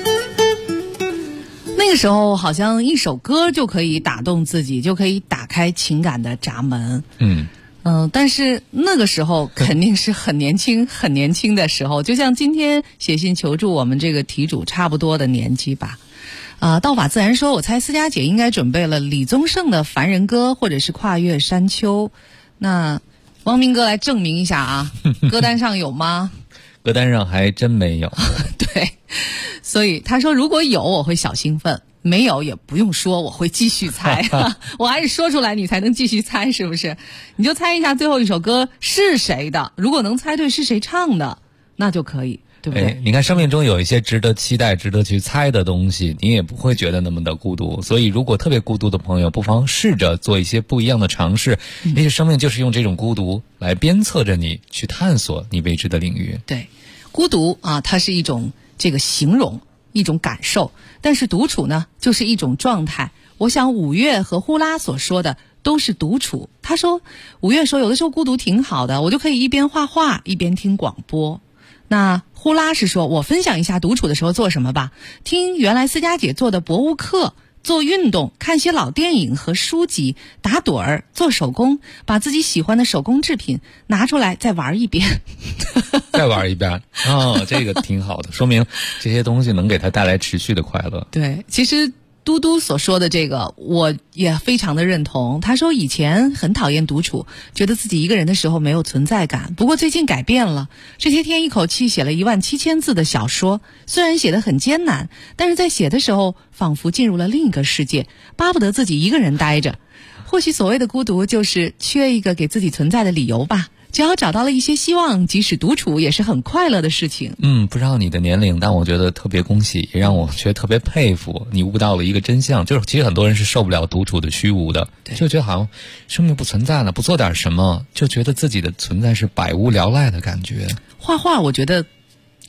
那个时候好像一首歌就可以打动自己，就可以打开情感的闸门。但是那个时候肯定是很年轻很年轻的时候，就像今天写信求助我们这个题主差不多的年纪吧。道法自然说，我猜思佳姐应该准备了李宗盛的《凡人歌》或者是《跨越山丘》。那汪明哥来证明一下啊，歌单上有吗？ 歌单上还真没有。 对，所以他说如果有我会小兴奋，没有也不用说，我会继续猜。我还是说出来你才能继续猜，是不是？你就猜一下最后一首歌是谁的，如果能猜对是谁唱的，那就可以，对不对？ 你看生命中有一些值得期待值得去猜的东西，你也不会觉得那么的孤独。所以如果特别孤独的朋友，不妨试着做一些不一样的尝试，也许生命就是用这种孤独来鞭策着你去探索你未知的领域。 对，孤独啊，它是一种这个形容，一种感受，但是独处呢就是一种状态。我想五月和呼啦所说的都是独处。他说，五月说有的时候孤独挺好的，我就可以一边画画一边听广播。那呼啦是说，我分享一下独处的时候做什么吧，听原来思佳姐做的博物课，做运动，看些老电影和书籍，打盹儿，做手工，把自己喜欢的手工制品拿出来再玩一遍。 再玩一遍这个挺好的，说明这些东西能给他带来持续的快乐。 对，其实嘟嘟所说的这个我也非常的认同。他说以前很讨厌独处，觉得自己一个人的时候没有存在感，不过最近改变了。这些天一口气写了17000字的小说，虽然写得很艰难，但是在写的时候仿佛进入了另一个世界，巴不得自己一个人待着。或许所谓的孤独就是缺一个给自己存在的理由吧。只要找到了一些希望，即使独处也是很快乐的事情。 不知道你的年龄，但我觉得特别恭喜，也让我觉得特别佩服。你悟到了一个真相，就是其实很多人是受不了独处的虚无的，就觉得好像生命不存在了，不做点什么，就觉得自己的存在是百无聊赖的感觉。 画画我觉得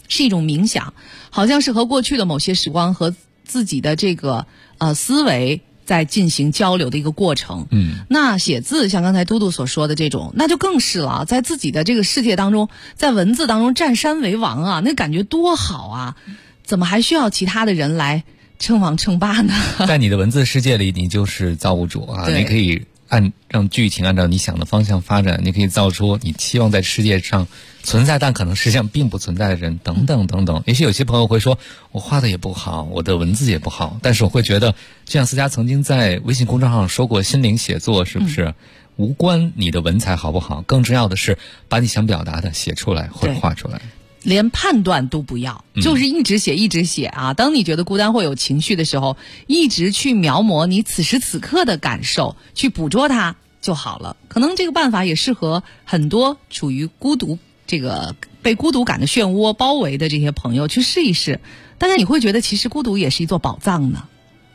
是一种冥想，好像是和过去的某些时光和自己的这个思维在进行交流的一个过程。那写字像刚才嘟嘟所说的这种，那就更是了，在自己的这个世界当中，在文字当中占山为王啊，那感觉多好啊！怎么还需要其他的人来称王称霸呢？ 在你的文字世界里，你就是造物主啊！你可以让剧情按照你想的方向发展，你可以造出你期望在世界上存在但可能实际上并不存在的人，等等等等。也许有些朋友会说，我画的也不好，我的文字也不好，但是我会觉得，就像思佳曾经在微信公众号上说过，心灵写作是不是无关你的文采好不好，更重要的是把你想表达的写出来或者画出来。 连判断都不要，就是一直写一直写啊！当你觉得孤单或有情绪的时候，一直去描摹你此时此刻的感受，去捕捉它就好了。可能这个办法也适合很多处于孤独这个被孤独感的漩涡包围的这些朋友去试一试。当然你会觉得其实孤独也是一座宝藏呢。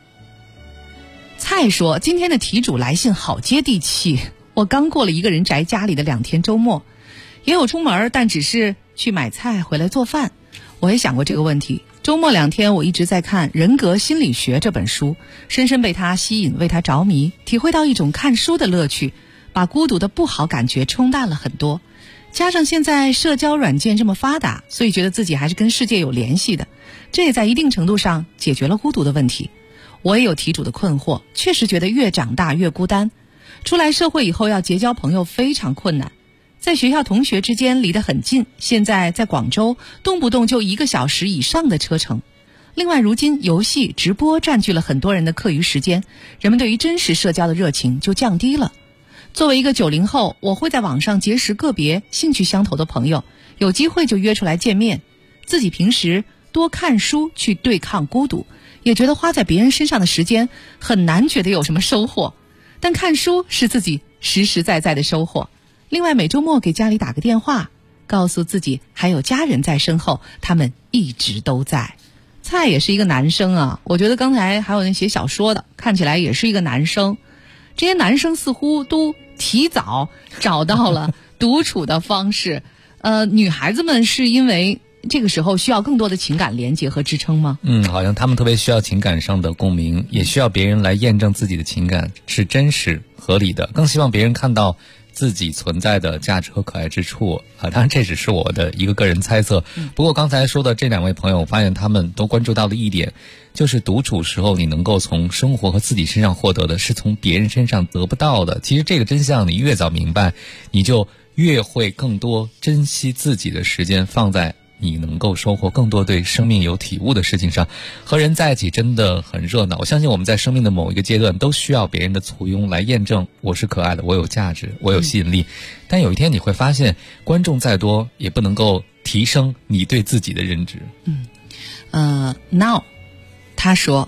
蔡说，今天的题主来信好接地气，我刚过了一个人宅家里的2天周末，也有出门，但只是去买菜回来做饭。我也想过这个问题，周末2天我一直在看《人格心理学》这本书，深深被它吸引，为它着迷，体会到一种看书的乐趣，把孤独的不好感觉冲淡了很多。加上现在社交软件这么发达，所以觉得自己还是跟世界有联系的，这也在一定程度上解决了孤独的问题。我也有题主的困惑，确实觉得越长大越孤单，出来社会以后要结交朋友非常困难。在学校同学之间离得很近，现在在广州动不动就1个小时以上的车程。另外如今游戏直播占据了很多人的课余时间，人们对于真实社交的热情就降低了。作为一个90后，我会在网上结识个别兴趣相投的朋友，有机会就约出来见面。自己平时多看书去对抗孤独，也觉得花在别人身上的时间很难觉得有什么收获，但看书是自己实实在在的收获。另外每周末给家里打个电话，告诉自己还有家人在身后，他们一直都在。蔡也是一个男生啊，我觉得刚才还有那写小说的，看起来也是一个男生。这些男生似乎都提早找到了独处的方式。女孩子们是因为这个时候需要更多的情感连接和支撑吗？ 好像他们特别需要情感上的共鸣，也需要别人来验证自己的情感是真实合理的，更希望别人看到自己存在的价值和可爱之处啊。当然这只是我的一个个人猜测。不过刚才说的这2位朋友，我发现他们都关注到了一点，就是独处时候你能够从生活和自己身上获得的是从别人身上得不到的。其实这个真相你越早明白，你就越会更多珍惜自己的时间放在你能够收获更多对生命有体悟的事情上。和人在一起真的很热闹，我相信我们在生命的某一个阶段都需要别人的簇拥来验证我是可爱的，我有价值，我有吸引力。但有一天你会发现，观众再多也不能够提升你对自己的认知。 Now 他说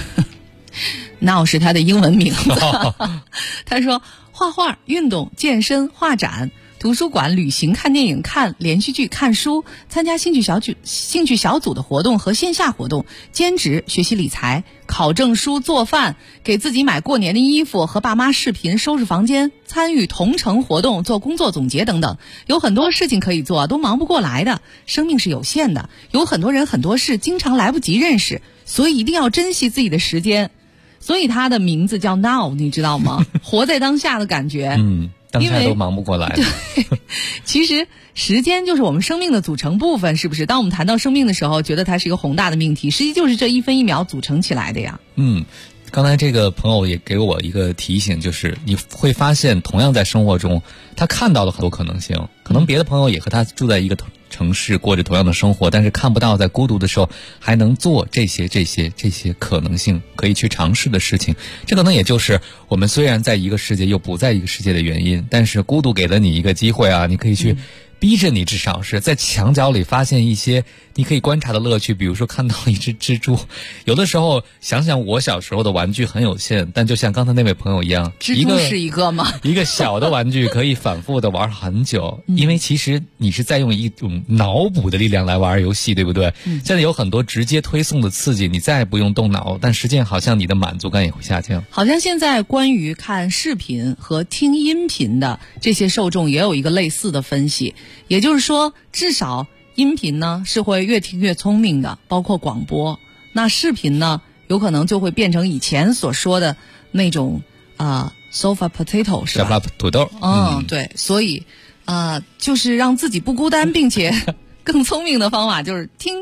Now 是他的英文名字他说画画、运动、健身、画展、图书馆、旅行、看电影、看连续剧、看书、参加兴趣小组的活动和线下活动、兼职、学习理财、考证书、做饭、给自己买过年的衣服、和爸妈视频、收拾房间、参与同城活动、做工作总结等等。有很多事情可以做，都忙不过来的。生命是有限的，有很多人很多事经常来不及认识，所以一定要珍惜自己的时间。所以他的名字叫 Now， 你知道吗？活在当下的感觉。 当下都忙不过来。 对，其实时间就是我们生命的组成部分，是不是？当我们谈到生命的时候，觉得它是一个宏大的命题，实际就是这1分1秒组成起来的呀。 刚才这个朋友也给我一个提醒，就是你会发现同样在生活中他看到了很多可能性，可能别的朋友也和他住在一个城市过着同样的生活，但是看不到在孤独的时候还能做这些可能性可以去尝试的事情。这可能也就是我们虽然在一个世界又不在一个世界的原因，但是孤独给了你一个机会啊，你可以去逼着你至少是在墙角里发现一些你可以观察的乐趣，比如说看到一只蜘蛛。有的时候想想我小时候的玩具很有限，但就像刚才那位朋友一样， 蜘蛛是一个吗？ 一个小的玩具可以反复的玩很久因为其实你是在用一种脑补的力量来玩游戏，对不对？现在有很多直接推送的刺激，你再也不用动脑，但实际上好像你的满足感也会下降。 好像现在关于看视频和听音频的这些受众也有一个类似的分析，也就是说至少音频呢是会越听越聪明的，包括广播。那视频呢，有可能就会变成以前所说的那种sofa potato 是吧？ 土豆。 对，所以就是让自己不孤单，并且更聪明的方法就是听。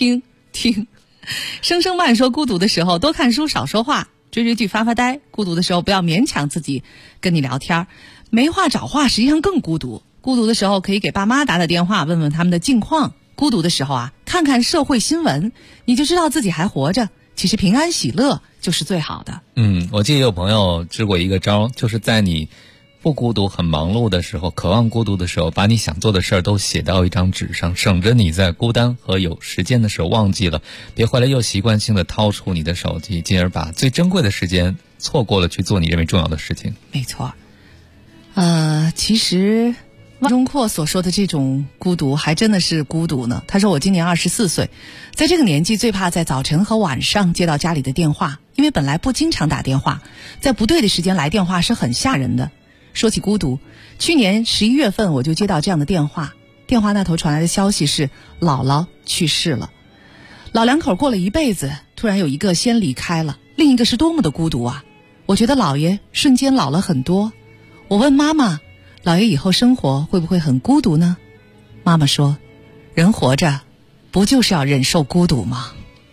声声慢说，孤独的时候多看书少说话，追剧发呆。孤独的时候不要勉强自己跟你聊天，没话找话实际上更孤独。孤独的时候可以给爸妈打电话，问问他们的近况。孤独的时候看看社会新闻，你就知道自己还活着。其实平安喜乐就是最好的。 我记得有朋友支过一个招，就是在你不孤独很忙碌的时候，渴望孤独的时候，把你想做的事儿都写到一张纸上，省着你在孤单和有时间的时候忘记了，别回来又习惯性的掏出你的手机，进而把最珍贵的时间错过了去做你认为重要的事情。 没错。其实汪中阔所说的这种孤独还真的是孤独呢。他说我今年24岁，在这个年纪最怕在早晨和晚上接到家里的电话，因为本来不经常打电话，在不对的时间来电话是很吓人的。说起孤独，去年11月份我就接到这样的电话，电话那头传来的消息是姥姥去世了。老两口过了一辈子，突然有一个先离开了，另一个是多么的孤独啊！我觉得姥爷瞬间老了很多。我问妈妈，姥爷以后生活会不会很孤独呢？妈妈说，人活着不就是要忍受孤独吗？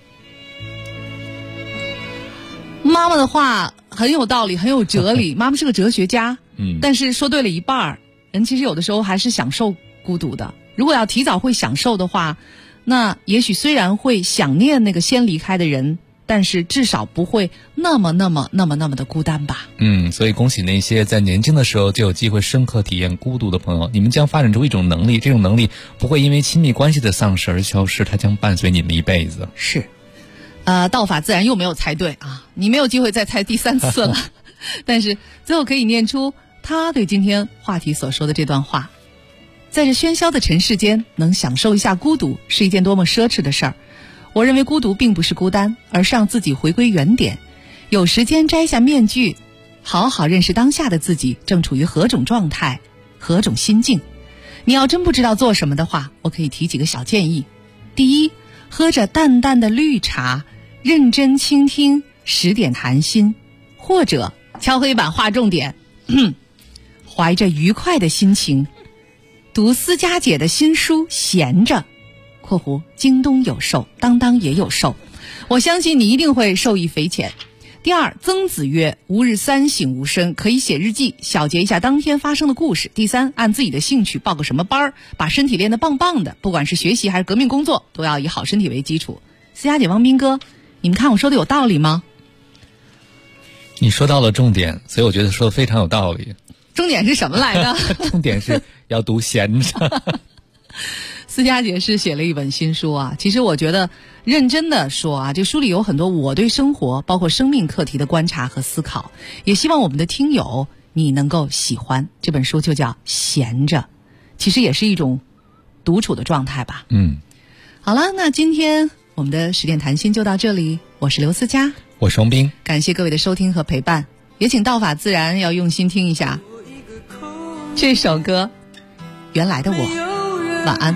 妈妈的话很有道理，很有哲理。妈妈是个哲学家，但是说对了一半。人其实有的时候还是享受孤独的。如果要提早会享受的话，那也许虽然会想念那个先离开的人，但是至少不会那么的孤单吧。 所以恭喜那些在年轻的时候就有机会深刻体验孤独的朋友，你们将发展出一种能力，这种能力不会因为亲密关系的丧失而消失，它将伴随你们一辈子。 是。道法自然又没有猜对啊，你没有机会再猜第3次了。但是最后可以念出他对今天话题所说的这段话：在这喧嚣的尘世间，能享受一下孤独是一件多么奢侈的事儿。我认为孤独并不是孤单，而是让自己回归原点，有时间摘下面具，好好认识当下的自己正处于何种状态，何种心境。你要真不知道做什么的话，我可以提几个小建议。第一，喝着淡淡的绿茶，认真倾听10点谈心，或者敲黑板画重点，怀着愉快的心情读思佳姐的新书《闲着》（括弧京东有售，当当也有售），我相信你一定会受益匪浅。第二，曾子曰：吾日三省吾身，可以写日记，小结一下当天发生的故事。第三，按自己的兴趣报个什么班，把身体练得棒棒的，不管是学习还是革命工作，都要以好身体为基础。思佳姐、汪斌哥，你们看我说的有道理吗？ 你说到了重点，所以我觉得说的非常有道理。 重点是什么来着？ 重点是要读闲着。 思佳姐是写了一本新书啊，其实我觉得认真的说啊，这书里有很多我对生活包括生命课题的观察和思考，也希望我们的听友你能够喜欢。这本书就叫闲着，其实也是一种独处的状态吧。好了，那今天我们的10点谈心就到这里，我是刘思佳， 我是洪斌， 感谢各位的收听和陪伴，也请道法自然要用心听一下这首歌《原来的我》。晚安。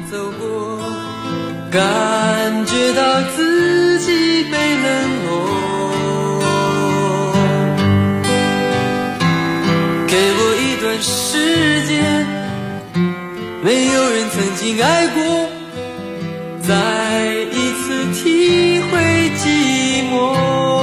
感觉到自己被冷落，给我一段时间，没有人曾经爱过，再一次体会寂寞。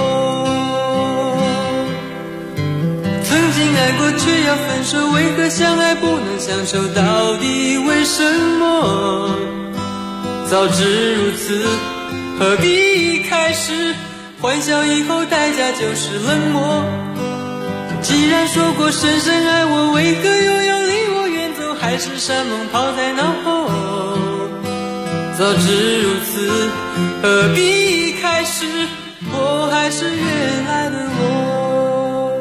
曾经爱过却要分手，为何相爱不能相守？到底为什么？早知如此，何必一开始？欢笑以后代价就是冷漠。既然说过深深爱我，为何又要离我远走？还是山盟抛在脑后。早知如此，何必一开始？我还是原来的我。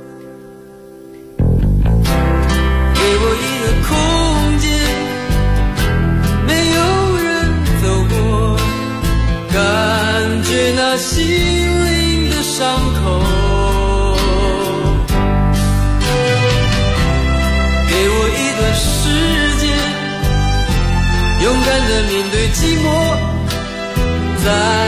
给我一个空间，没有感觉那心灵的伤口，给我一段时间，勇敢地面对寂寞，在